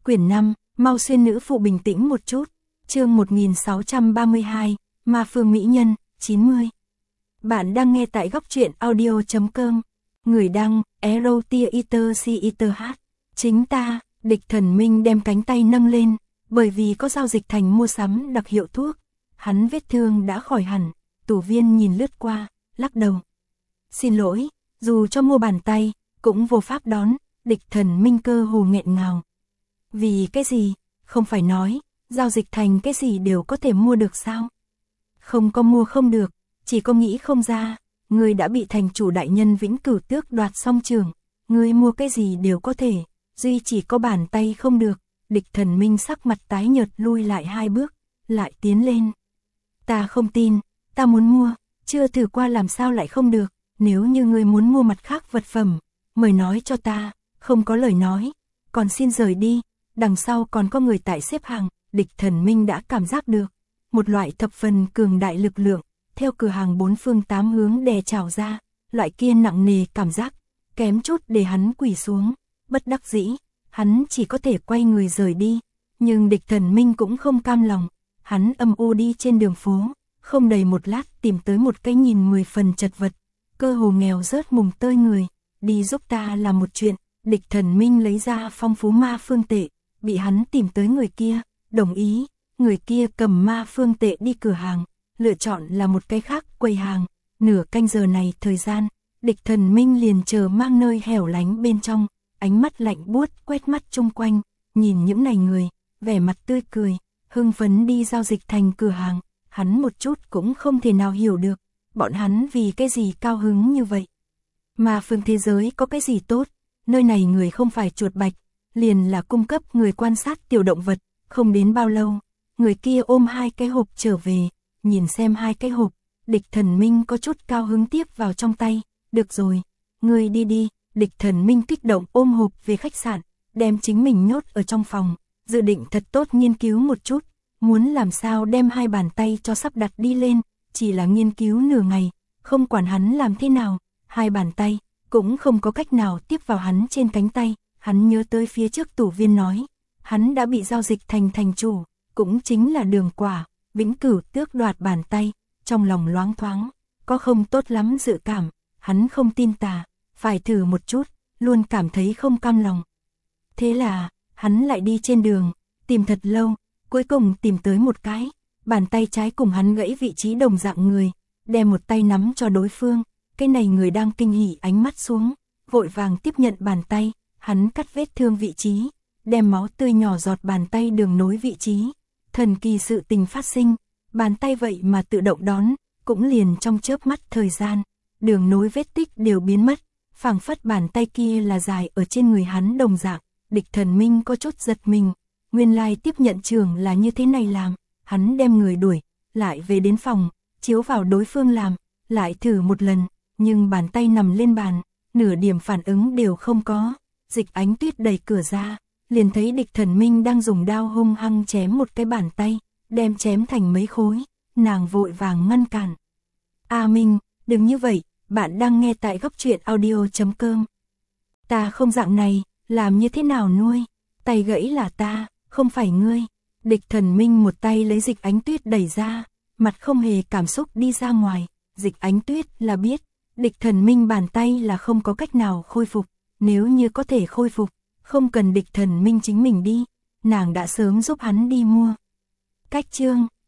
Quyển 5, mau xuyên nữ phụ bình tĩnh một chút. Chương 1632, Ma Phương Mỹ Nhân, 90. Bạn đang nghe tại góc truyện audio.com. Người đăng, Erotiaiter. Chính ta, Địch Thần Minh đem cánh tay nâng lên, bởi vì có giao dịch thành mua sắm đặc hiệu thuốc. Hắn vết thương đã khỏi hẳn, Tủ Viên nhìn lướt qua, lắc đầu. Xin lỗi, dù cho mua bàn tay, cũng vô pháp đón. Địch Thần Minh cơ hồ nghẹn ngào. Vì cái gì, không phải nói, giao dịch thành cái gì đều có thể mua được sao? Không có mua không được, chỉ có nghĩ không ra, ngươi đã bị thành chủ đại nhân vĩnh cửu tước đoạt song trường, ngươi mua cái gì đều có thể, duy chỉ có bàn tay không được. Địch Thần Minh sắc mặt tái nhợt lui lại 2 bước, lại tiến lên. Ta không tin, ta muốn mua, chưa thử qua làm sao lại không được, nếu như ngươi muốn mua mặt khác vật phẩm, mời nói cho ta, không có lời nói, còn xin rời đi, đằng sau còn có người tại xếp hàng. Địch Thần Minh đã cảm giác được một loại thập phần cường đại lực lượng, theo cửa hàng 4 phương 8 hướng đè trào ra, loại kia nặng nề cảm giác, kém chút để hắn quỳ xuống, bất đắc dĩ, hắn chỉ có thể quay người rời đi, nhưng Địch Thần Minh cũng không cam lòng, hắn âm u đi trên đường phố, không đầy một lát tìm tới một cái nhìn 10 phần chật vật, cơ hồ nghèo rớt mùng tơi người, đi giúp ta làm một chuyện. Địch Thần Minh lấy ra phong phú ma phương tệ, bị hắn tìm tới người kia, đồng ý, người kia cầm ma phương tệ đi cửa hàng, lựa chọn là một cái khác quầy hàng, nửa canh giờ này thời gian, Địch Thần Minh liền chờ mang nơi hẻo lánh bên trong, ánh mắt lạnh buốt quét mắt chung quanh, nhìn những này người, vẻ mặt tươi cười, hưng phấn đi giao dịch thành cửa hàng, hắn một chút cũng không thể nào hiểu được, bọn hắn vì cái gì cao hứng như vậy. Ma phương thế giới có cái gì tốt? Nơi này người không phải chuột bạch, liền là cung cấp người quan sát tiểu động vật, không đến bao lâu, người kia ôm 2 cái hộp trở về, nhìn xem 2 cái hộp, Địch Thần Minh có chút cao hứng tiếp vào trong tay, được rồi, ngươi đi đi. Địch Thần Minh kích động ôm hộp về khách sạn, đem chính mình nhốt ở trong phòng, dự định thật tốt nghiên cứu một chút, muốn làm sao đem 2 bàn tay cho sắp đặt đi lên, chỉ là nghiên cứu nửa ngày, không quản hắn làm thế nào, 2 bàn tay cũng không có cách nào tiếp vào hắn trên cánh tay. Hắn nhớ tới phía trước Tủ Viên nói, hắn đã bị giao dịch thành thành chủ, cũng chính là Đường Quả, vĩnh cửu tước đoạt bàn tay, trong lòng loáng thoáng, có không tốt lắm dự cảm, hắn không tin tà, phải thử một chút, luôn cảm thấy không cam lòng. Thế là, hắn lại đi trên đường, tìm thật lâu, cuối cùng tìm tới một cái, bàn tay trái cùng hắn gãy vị trí đồng dạng người, đem một tay nắm cho đối phương, cái này người đang kinh hỉ ánh mắt xuống, vội vàng tiếp nhận bàn tay. Hắn cắt vết thương vị trí, đem máu tươi nhỏ giọt bàn tay đường nối vị trí. Thần kỳ sự tình phát sinh, bàn tay vậy mà tự động đón, cũng liền trong chớp mắt thời gian, đường nối vết tích đều biến mất, phảng phất bàn tay kia là dài ở trên người hắn đồng dạng. Địch Thần Minh có chút giật mình, nguyên lai tiếp nhận trường là như thế này làm, hắn đem người đuổi, lại về đến phòng, chiếu vào đối phương làm, lại thử một lần, nhưng bàn tay nằm lên bàn, nửa điểm phản ứng đều không có. Dịch Ánh Tuyết đẩy cửa ra, liền thấy Địch Thần Minh đang dùng đao hung hăng chém một cái bàn tay, đem chém thành mấy khối, nàng vội vàng ngăn cản. A Minh, đừng như vậy, bạn đang nghe tại góc truyện audio.com. Ta không dạng này, làm như thế nào nuôi, tay gãy là ta, không phải ngươi. Địch Thần Minh một tay lấy Dịch Ánh Tuyết đẩy ra, mặt không hề cảm xúc đi ra ngoài. Dịch Ánh Tuyết là biết, Địch Thần Minh bàn tay là không có cách nào khôi phục. Nếu như có thể khôi phục, không cần Địch Thần Minh chính mình đi, nàng đã sớm giúp hắn đi mua. Cách chương